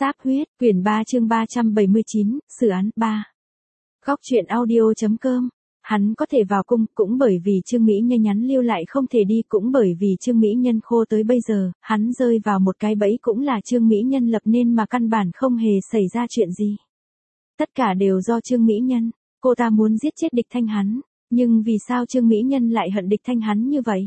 Sáp huyết, quyển 3 chương 379, xử án 3. Góc truyện audio.com. Hắn có thể vào cung cũng bởi vì Trương Mỹ Nhân nhắn lưu lại không thể đi, cũng bởi vì Trương Mỹ Nhân khô tới bây giờ, hắn rơi vào một cái bẫy cũng là Trương Mỹ Nhân lập nên mà căn bản không hề xảy ra chuyện gì. Tất cả đều do Trương Mỹ Nhân, cô ta muốn giết chết Địch Thanh hắn, nhưng vì sao Trương Mỹ Nhân lại hận Địch Thanh hắn như vậy?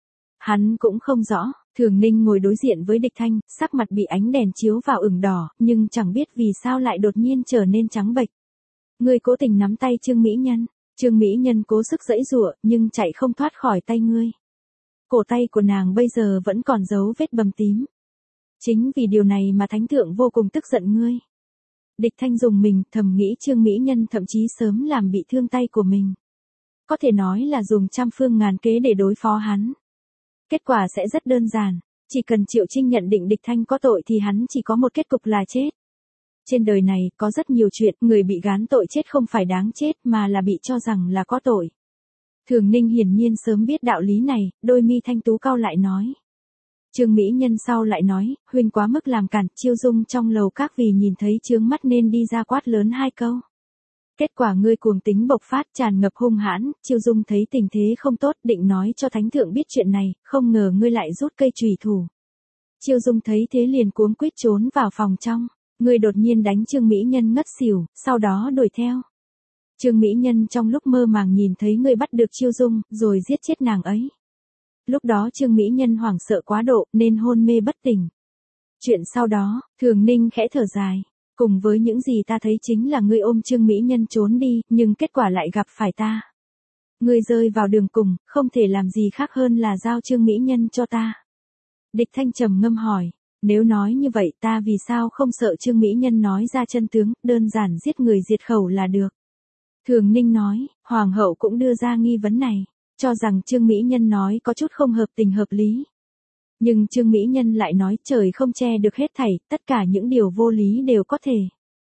Hắn cũng không rõ. Thường Ninh ngồi đối diện với Địch Thanh, sắc mặt bị ánh đèn chiếu vào ửng đỏ, nhưng chẳng biết vì sao lại đột nhiên trở nên trắng bệch. Ngươi cố tình nắm tay Trương Mỹ Nhân. Trương Mỹ Nhân cố sức giãy giụa, nhưng chạy không thoát khỏi tay ngươi. Cổ tay của nàng bây giờ vẫn còn dấu vết bầm tím. Chính vì điều này mà Thánh Thượng vô cùng tức giận ngươi. Địch Thanh dùng mình, thầm nghĩ Trương Mỹ Nhân thậm chí sớm làm bị thương tay của mình. Có thể nói là dùng trăm phương ngàn kế để đối phó hắn. Kết quả sẽ rất đơn giản, chỉ cần Triệu Trinh nhận định Địch Thanh có tội thì hắn chỉ có một kết cục là chết. Trên đời này có rất nhiều chuyện, người bị gán tội chết không phải đáng chết mà là bị cho rằng là có tội. Thường Ninh hiển nhiên sớm biết đạo lý này, đôi mi thanh tú cau lại nói. Trương Mỹ Nhân sau lại nói, huynh quá mức làm cản. Chiêu Dung trong lầu các vì nhìn thấy chướng mắt nên đi ra quát lớn hai câu. Kết quả ngươi cuồng tính bộc phát, tràn ngập hung hãn. Chiêu Dung thấy tình thế không tốt, định nói cho Thánh Thượng biết chuyện này, không ngờ ngươi lại rút cây chùy thủ. Chiêu Dung thấy thế liền cuống quýt trốn vào phòng trong. Ngươi đột nhiên đánh Trương Mỹ Nhân ngất xỉu, sau đó đuổi theo. Trương Mỹ Nhân trong lúc mơ màng nhìn thấy ngươi bắt được Chiêu Dung, rồi giết chết nàng ấy. Lúc đó Trương Mỹ Nhân hoảng sợ quá độ, nên hôn mê bất tỉnh. Chuyện sau đó, Thường Ninh khẽ thở dài. Cùng với những gì ta thấy chính là ngươi ôm Trương Mỹ Nhân trốn đi, nhưng kết quả lại gặp phải ta. Ngươi rơi vào đường cùng, không thể làm gì khác hơn là giao Trương Mỹ Nhân cho ta. Địch Thanh trầm ngâm hỏi, nếu nói như vậy ta vì sao không sợ Trương Mỹ Nhân nói ra chân tướng, đơn giản giết người diệt khẩu là được. Thường Ninh nói, Hoàng hậu cũng đưa ra nghi vấn này, cho rằng Trương Mỹ Nhân nói có chút không hợp tình hợp lý. Nhưng Trương Mỹ Nhân lại nói trời không che được hết thảy, tất cả những điều vô lý đều có thể.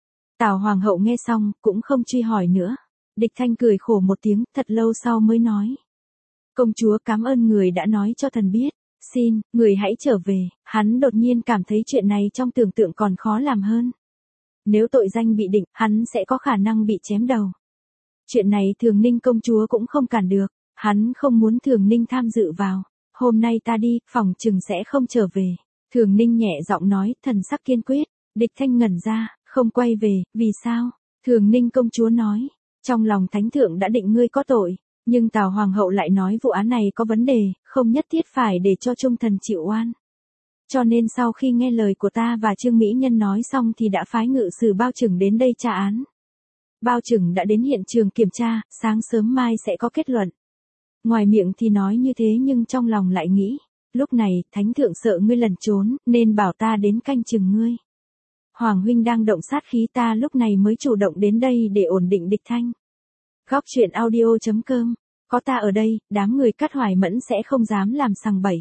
Tào Hoàng hậu nghe xong, cũng không truy hỏi nữa. Địch Thanh cười khổ một tiếng, thật lâu sau mới nói. Công chúa cảm ơn người đã nói cho thần biết. Xin, người hãy trở về. Hắn đột nhiên cảm thấy chuyện này trong tưởng tượng còn khó làm hơn. Nếu tội danh bị định, hắn sẽ có khả năng bị chém đầu. Chuyện này Thường Ninh công chúa cũng không cản được. Hắn không muốn Thường Ninh tham dự vào. Hôm nay ta đi, phòng chừng sẽ không trở về. Thường Ninh nhẹ giọng nói, thần sắc kiên quyết. Địch Thanh ngẩn ra, không quay về, vì sao? Thường Ninh công chúa nói, trong lòng Thánh Thượng đã định ngươi có tội. Nhưng Tào Hoàng hậu lại nói vụ án này có vấn đề, không nhất thiết phải để cho trung thần chịu oan. Cho nên sau khi nghe lời của ta và Trương Mỹ Nhân nói xong thì đã phái ngự sử Bao Chừng đến đây tra án. Bao Chừng đã đến hiện trường kiểm tra, sáng sớm mai sẽ có kết luận. Ngoài miệng thì nói như thế nhưng trong lòng lại nghĩ, lúc này Thánh Thượng sợ ngươi lẩn trốn, nên bảo ta đến canh chừng ngươi. Hoàng huynh đang động sát khí, ta lúc này mới chủ động đến đây để ổn định Địch Thanh. Góc truyện audio.com. Có ta ở đây, đám người Cát Hoài Mẫn sẽ không dám làm sằng bậy.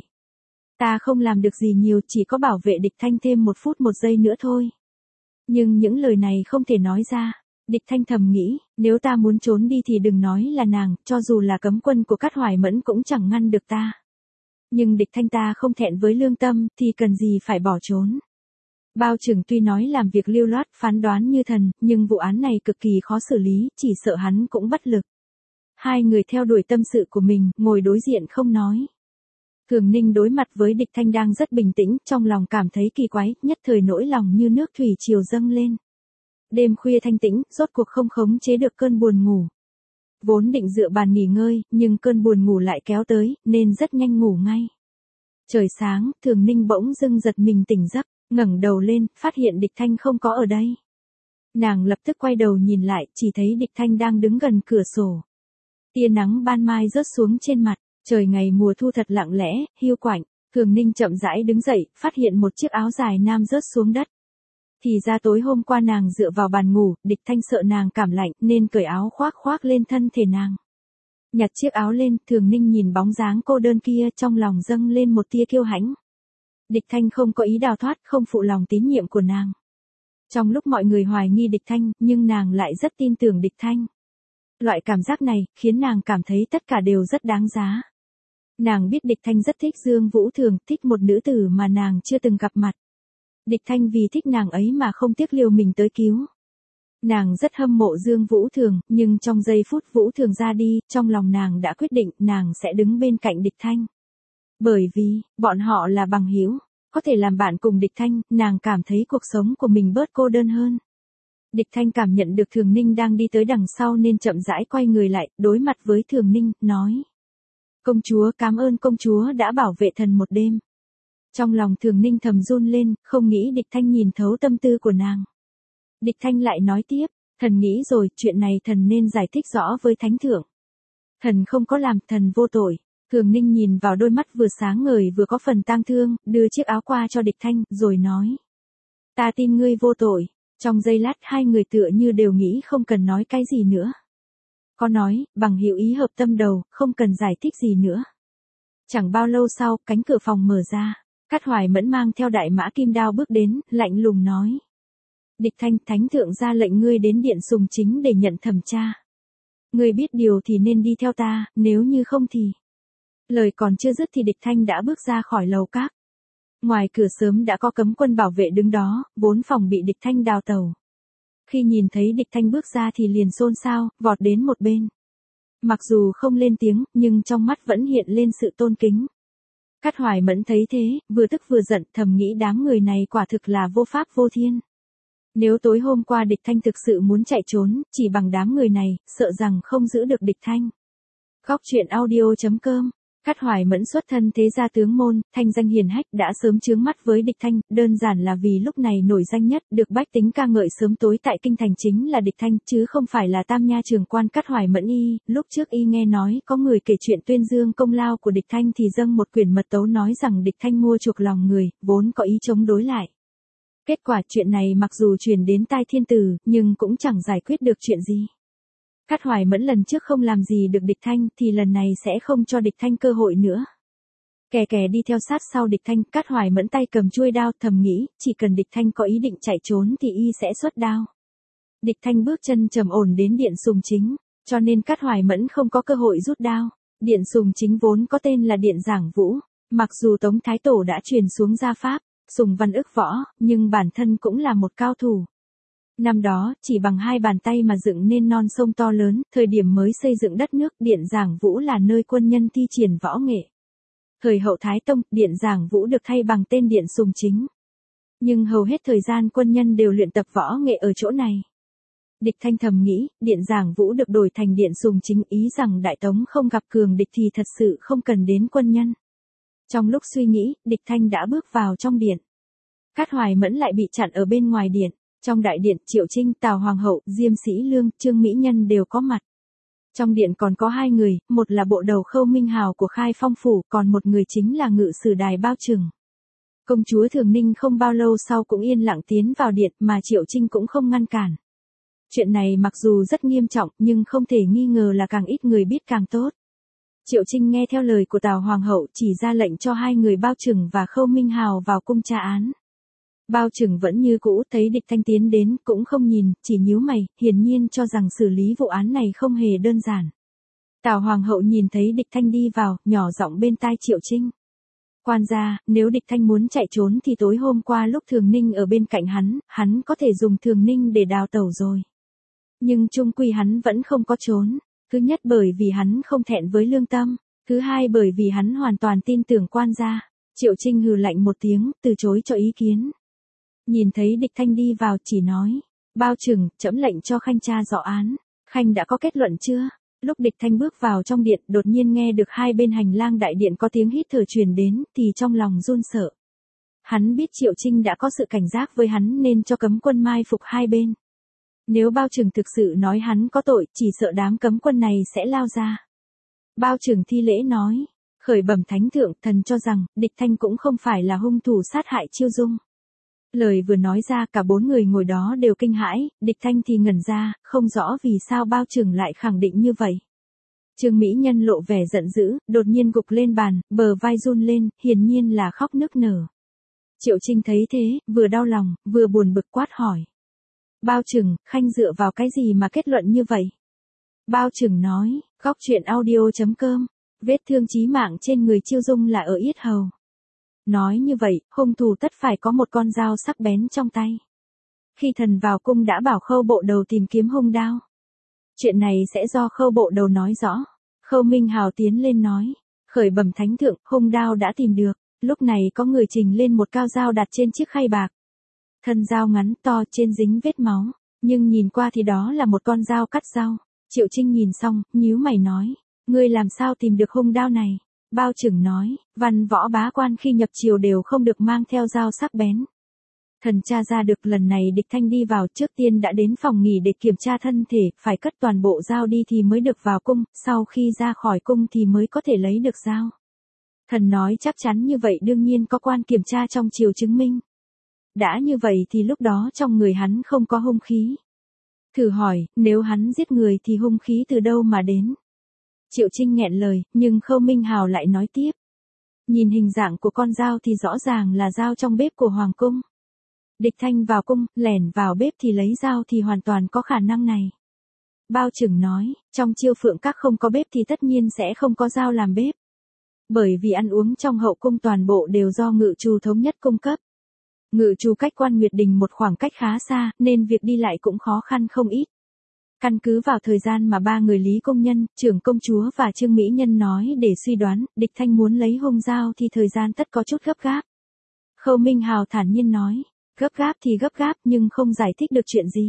Ta không làm được gì nhiều, chỉ có bảo vệ Địch Thanh thêm 1 phút 1 giây nữa thôi. Nhưng những lời này không thể nói ra. Địch Thanh thầm nghĩ, nếu ta muốn trốn đi thì đừng nói là nàng, cho dù là cấm quân của Cát Hoài Mẫn cũng chẳng ngăn được ta. Nhưng Địch Thanh ta không thẹn với lương tâm, thì cần gì phải bỏ trốn. Bao Chừng tuy nói làm việc lưu loát, phán đoán như thần, nhưng vụ án này cực kỳ khó xử lý, chỉ sợ hắn cũng bất lực. Hai người theo đuổi tâm sự của mình, ngồi đối diện không nói. Thường Ninh đối mặt với Địch Thanh đang rất bình tĩnh, trong lòng cảm thấy kỳ quái, nhất thời nỗi lòng như nước thủy triều dâng lên. Đêm khuya thanh tĩnh, rốt cuộc không khống chế được cơn buồn ngủ. Vốn định dựa bàn nghỉ ngơi, nhưng cơn buồn ngủ lại kéo tới, nên rất nhanh ngủ ngay. Trời sáng, Thường Ninh bỗng dưng giật mình tỉnh giấc, ngẩng đầu lên, phát hiện Địch Thanh không có ở đây. Nàng lập tức quay đầu nhìn lại, chỉ thấy Địch Thanh đang đứng gần cửa sổ. Tia nắng ban mai rớt xuống trên mặt, trời ngày mùa thu thật lặng lẽ, hiu quạnh. Thường Ninh chậm rãi đứng dậy, phát hiện một chiếc áo dài nam rớt xuống đất. Thì ra tối hôm qua nàng dựa vào bàn ngủ, Địch Thanh sợ nàng cảm lạnh nên cởi áo khoác lên thân thể nàng. Nhặt chiếc áo lên, Thường Ninh nhìn bóng dáng cô đơn kia, trong lòng dâng lên một tia kiêu hãnh. Địch Thanh không có ý đào thoát, không phụ lòng tín nhiệm của nàng. Trong lúc mọi người hoài nghi Địch Thanh, nhưng nàng lại rất tin tưởng Địch Thanh. Loại cảm giác này, khiến nàng cảm thấy tất cả đều rất đáng giá. Nàng biết Địch Thanh rất thích Dương Vũ Thường, thích một nữ tử mà nàng chưa từng gặp mặt. Địch Thanh vì thích nàng ấy mà không tiếc liều mình tới cứu. Nàng rất hâm mộ Dương Vũ Thường, nhưng trong giây phút Vũ Thường ra đi, trong lòng nàng đã quyết định nàng sẽ đứng bên cạnh Địch Thanh. Bởi vì, bọn họ là bằng hữu, có thể làm bạn cùng Địch Thanh, nàng cảm thấy cuộc sống của mình bớt cô đơn hơn. Địch Thanh cảm nhận được Thường Ninh đang đi tới đằng sau nên chậm rãi quay người lại, đối mặt với Thường Ninh, nói. Công chúa, cảm ơn công chúa đã bảo vệ thần một đêm. Trong lòng Thường Ninh thầm run lên, không nghĩ Địch Thanh nhìn thấu tâm tư của nàng. Địch Thanh lại nói tiếp, thần nghĩ rồi, chuyện này thần nên giải thích rõ với thánh thượng. Thần không có làm, thần vô tội. Thường Ninh nhìn vào đôi mắt vừa sáng ngời vừa có phần tang thương, đưa chiếc áo qua cho Địch Thanh, rồi nói. Ta tin ngươi vô tội. Trong giây lát hai người tựa như đều nghĩ không cần nói cái gì nữa. Có nói, bằng hiểu ý hợp tâm đầu, không cần giải thích gì nữa. Chẳng bao lâu sau, cánh cửa phòng mở ra. Cát Hoài Mẫn mang theo đại mã kim đao bước đến, lạnh lùng nói. Địch Thanh, thánh thượng ra lệnh ngươi đến điện Sùng Chính để nhận thẩm tra. Ngươi biết điều thì nên đi theo ta, nếu như không thì. Lời còn chưa dứt thì Địch Thanh đã bước ra khỏi lầu các. Ngoài cửa sớm đã có cấm quân bảo vệ đứng đó, 4 phòng bị Địch Thanh đào tẩu. Khi nhìn thấy Địch Thanh bước ra thì liền xôn xao, vọt đến một bên. Mặc dù không lên tiếng, nhưng trong mắt vẫn hiện lên sự tôn kính. Cát Hoài Mẫn thấy thế, vừa tức vừa giận, thầm nghĩ đám người này quả thực là vô pháp vô thiên. Nếu tối hôm qua Địch Thanh thực sự muốn chạy trốn, chỉ bằng đám người này, sợ rằng không giữ được Địch Thanh. Góc truyện audio.com. Cát Hoài Mẫn xuất thân thế gia tướng môn, thanh danh hiền hách, đã sớm chướng mắt với Địch Thanh, đơn giản là vì lúc này nổi danh nhất, được bách tính ca ngợi sớm tối tại kinh thành chính là Địch Thanh, chứ không phải là Tam Nha Trường Quan Cát Hoài Mẫn y. Lúc trước y nghe nói có người kể chuyện tuyên dương công lao của Địch Thanh thì dâng một quyển mật tấu nói rằng Địch Thanh mua chuộc lòng người, vốn có ý chống đối lại. Kết quả chuyện này mặc dù truyền đến tai thiên tử, nhưng cũng chẳng giải quyết được chuyện gì. Cát Hoài Mẫn lần trước không làm gì được Địch Thanh thì lần này sẽ không cho Địch Thanh cơ hội nữa. Kè kè đi theo sát sau Địch Thanh, Cát Hoài Mẫn tay cầm chuôi đao, thầm nghĩ, chỉ cần Địch Thanh có ý định chạy trốn thì y sẽ xuất đao. Địch Thanh bước chân trầm ổn đến điện Sùng Chính, cho nên Cát Hoài Mẫn không có cơ hội rút đao. Điện Sùng Chính vốn có tên là Điện Giảng Vũ, mặc dù Tống Thái Tổ đã truyền xuống gia pháp, Sùng Văn ức võ, nhưng bản thân cũng là một cao thủ. Năm đó, chỉ bằng 2 bàn tay mà dựng nên non sông to lớn, thời điểm mới xây dựng đất nước, Điện Giảng Vũ là nơi quân nhân thi triển võ nghệ. Thời hậu Thái Tông, Điện Giảng Vũ được thay bằng tên Điện Sùng Chính. Nhưng hầu hết thời gian quân nhân đều luyện tập võ nghệ ở chỗ này. Địch Thanh thầm nghĩ, Điện Giảng Vũ được đổi thành Điện Sùng Chính, ý rằng Đại Tống không gặp cường địch thì thật sự không cần đến quân nhân. Trong lúc suy nghĩ, Địch Thanh đã bước vào trong điện. Cát Hoài Mẫn lại bị chặn ở bên ngoài điện. Trong đại điện, Triệu Trinh, Tào Hoàng hậu, Diêm Sĩ Lương, Trương Mỹ Nhân đều có mặt. Trong điện còn có 2 người, một là bộ đầu Khâu Minh Hào của Khai Phong phủ, còn một người chính là ngự sử đài Bao Trừng. Công chúa Thường Ninh không bao lâu sau cũng yên lặng tiến vào điện mà Triệu Trinh cũng không ngăn cản. Chuyện này mặc dù rất nghiêm trọng nhưng không thể nghi ngờ là càng ít người biết càng tốt. Triệu Trinh nghe theo lời của Tào Hoàng hậu chỉ ra lệnh cho 2 người Bao Trừng và Khâu Minh Hào vào cung tra án. Bao Trừng vẫn như cũ, thấy Địch Thanh tiến đến, cũng không nhìn, chỉ nhíu mày, hiển nhiên cho rằng xử lý vụ án này không hề đơn giản. Tào Hoàng hậu nhìn thấy Địch Thanh đi vào, nhỏ giọng bên tai Triệu Trinh. Quan gia, nếu Địch Thanh muốn chạy trốn thì tối hôm qua lúc Thường Ninh ở bên cạnh hắn có thể dùng Thường Ninh để đào tẩu rồi. Nhưng chung quy hắn vẫn không có trốn. Thứ nhất bởi vì hắn không thẹn với lương tâm. Thứ hai bởi vì hắn hoàn toàn tin tưởng quan gia. Triệu Trinh hừ lạnh một tiếng, từ chối cho ý kiến. Nhìn thấy Địch Thanh đi vào chỉ nói. Bao Trừng, trẫm lệnh cho Khanh tra rõ án. Khanh đã có kết luận chưa? Lúc Địch Thanh bước vào trong điện, đột nhiên nghe được hai bên hành lang đại điện có tiếng hít thở truyền đến, thì trong lòng run sợ. Hắn biết Triệu Trinh đã có sự cảnh giác với hắn nên cho cấm quân mai phục hai bên. Nếu Bao Trừng thực sự nói hắn có tội, chỉ sợ đám cấm quân này sẽ lao ra. Bao Trừng thi lễ nói, khởi bẩm thánh thượng, thần cho rằng, Địch Thanh cũng không phải là hung thủ sát hại Chiêu Dung. Lời vừa nói ra cả 4 người ngồi đó đều kinh hãi, Địch Thanh thì ngẩn ra, không rõ vì sao Bao Trừng lại khẳng định như vậy. Trương Mỹ Nhân lộ vẻ giận dữ, đột nhiên gục lên bàn, bờ vai run lên, hiển nhiên là khóc nức nở. Triệu Trinh thấy thế, vừa đau lòng, vừa buồn bực quát hỏi. Bao Trừng, Khanh dựa vào cái gì mà kết luận như vậy? Bao Trừng nói, góc truyện audio.com, vết thương chí mạng trên người Chiêu Dung là ở yết hầu. Nói như vậy, hung thủ tất phải có một con dao sắc bén trong tay. Khi thần vào cung đã bảo Khâu Bộ Đầu tìm kiếm hung đao. Chuyện này sẽ do Khâu Bộ Đầu nói rõ. Khâu Minh Hào tiến lên nói. Khởi bẩm thánh thượng, hung đao đã tìm được. Lúc này có người trình lên một cao dao đặt trên chiếc khay bạc. Thân dao ngắn to trên dính vết máu. Nhưng nhìn qua thì đó là một con dao cắt rau. Triệu Trinh nhìn xong, nhíu mày nói. Ngươi làm sao tìm được hung đao này? Bao Chừng nói, văn võ bá quan khi nhập triều đều không được mang theo dao sắc bén. Thần tra ra được lần này Địch Thanh đi vào trước tiên đã đến phòng nghỉ để kiểm tra thân thể, phải cất toàn bộ dao đi thì mới được vào cung, sau khi ra khỏi cung thì mới có thể lấy được dao. Thần nói chắc chắn như vậy đương nhiên có quan kiểm tra trong triều chứng minh. Đã như vậy thì lúc đó trong người hắn không có hung khí. Thử hỏi, nếu hắn giết người thì hung khí từ đâu mà đến? Triệu Trinh nghẹn lời, nhưng Khâu Minh Hào lại nói tiếp. Nhìn hình dạng của con dao thì rõ ràng là dao trong bếp của Hoàng cung. Địch Thanh vào cung, lẻn vào bếp thì lấy dao thì hoàn toàn có khả năng này. Bao Chừng nói, trong Chiêu Phượng Các không có bếp thì tất nhiên sẽ không có dao làm bếp. Bởi vì ăn uống trong hậu cung toàn bộ đều do ngự trù thống nhất cung cấp. Ngự trù cách Quan Nguyệt Đình một khoảng cách khá xa, nên việc đi lại cũng khó khăn không ít. Căn cứ vào thời gian mà ba người Lý Công Nhân, Trưởng Công Chúa và Trương Mỹ Nhân nói để suy đoán, Địch Thanh muốn lấy hung dao thì thời gian tất có chút gấp gáp. Khâu Minh Hào thản nhiên nói, gấp gáp thì gấp gáp nhưng không giải thích được chuyện gì.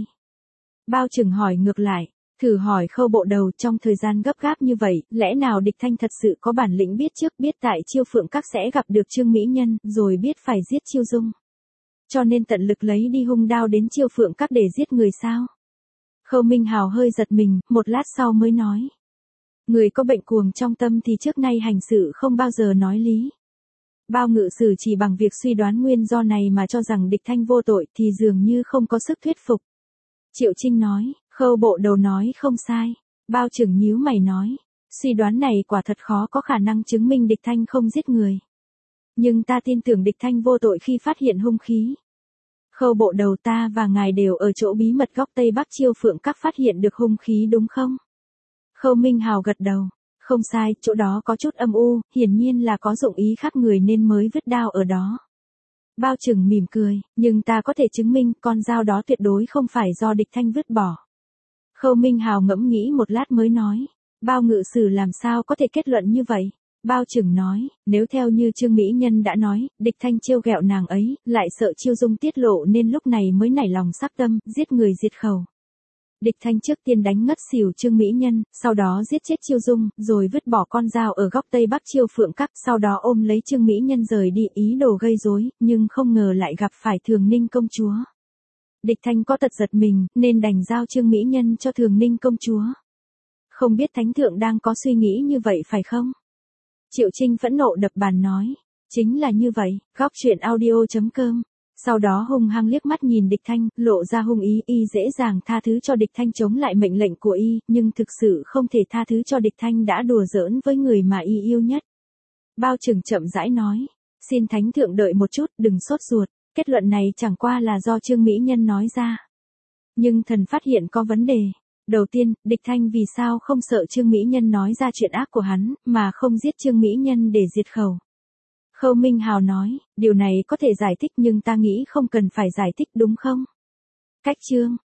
Bao Chừng hỏi ngược lại, thử hỏi Khâu Bộ Đầu trong thời gian gấp gáp như vậy, lẽ nào Địch Thanh thật sự có bản lĩnh biết trước biết tại Chiêu Phượng Các sẽ gặp được Trương Mỹ Nhân, rồi biết phải giết Chiêu Dung. Cho nên tận lực lấy đi hung đao đến Chiêu Phượng Các để giết người sao? Khâu Minh Hào hơi giật mình, một lát sau mới nói. Người có bệnh cuồng trong tâm thì trước nay hành sự không bao giờ nói lý. Bao Ngự Sử chỉ bằng việc suy đoán nguyên do này mà cho rằng Địch Thanh vô tội thì dường như không có sức thuyết phục. Triệu Trinh nói, Khâu Bộ Đầu nói không sai. Bao Chừng nhíu mày nói, suy đoán này quả thật khó có khả năng chứng minh Địch Thanh không giết người. Nhưng ta tin tưởng Địch Thanh vô tội khi phát hiện hung khí. Khâu Bộ Đầu, ta và ngài đều ở chỗ bí mật góc Tây Bắc Chiêu Phượng Các phát hiện được hung khí đúng không? Khâu Minh Hào gật đầu. Không sai, chỗ đó có chút âm u, hiển nhiên là có dụng ý khác người nên mới vứt đao ở đó. Bao Chừng mỉm cười, nhưng ta có thể chứng minh con dao đó tuyệt đối không phải do Địch Thanh vứt bỏ. Khâu Minh Hào ngẫm nghĩ một lát mới nói, Bao Ngự Sử làm sao có thể kết luận như vậy? Bao Chừng nói, nếu theo như Trương Mỹ Nhân đã nói, Địch Thanh trêu ghẹo nàng ấy, lại sợ Chiêu Dung tiết lộ nên lúc này mới nảy lòng sắc tâm, giết người diệt khẩu. Địch Thanh trước tiên đánh ngất xỉu Trương Mỹ Nhân, sau đó giết chết Chiêu Dung, rồi vứt bỏ con dao ở góc Tây Bắc Chiêu Phượng Các, sau đó ôm lấy Trương Mỹ Nhân rời đi ý đồ gây rối, nhưng không ngờ lại gặp phải Thường Ninh công chúa. Địch Thanh có tật giật mình, nên đành giao Trương Mỹ Nhân cho Thường Ninh công chúa. Không biết Thánh Thượng đang có suy nghĩ như vậy phải không? Triệu Trinh phẫn nộ đập bàn nói, chính là như vậy, góc truyện audio.com. Sau đó hung hăng liếc mắt nhìn Địch Thanh, lộ ra hung ý, y dễ dàng tha thứ cho Địch Thanh chống lại mệnh lệnh của y, nhưng thực sự không thể tha thứ cho Địch Thanh đã đùa giỡn với người mà y yêu nhất. Bao Chừng chậm rãi nói, xin Thánh Thượng đợi một chút, đừng sốt ruột, kết luận này chẳng qua là do Trương Mỹ Nhân nói ra. Nhưng thần phát hiện có vấn đề. Đầu tiên, Địch Thanh vì sao không sợ Trương Mỹ Nhân nói ra chuyện ác của hắn, mà không giết Trương Mỹ Nhân để diệt khẩu. Khâu Minh Hào nói, điều này có thể giải thích nhưng ta nghĩ không cần phải giải thích đúng không? Cách chương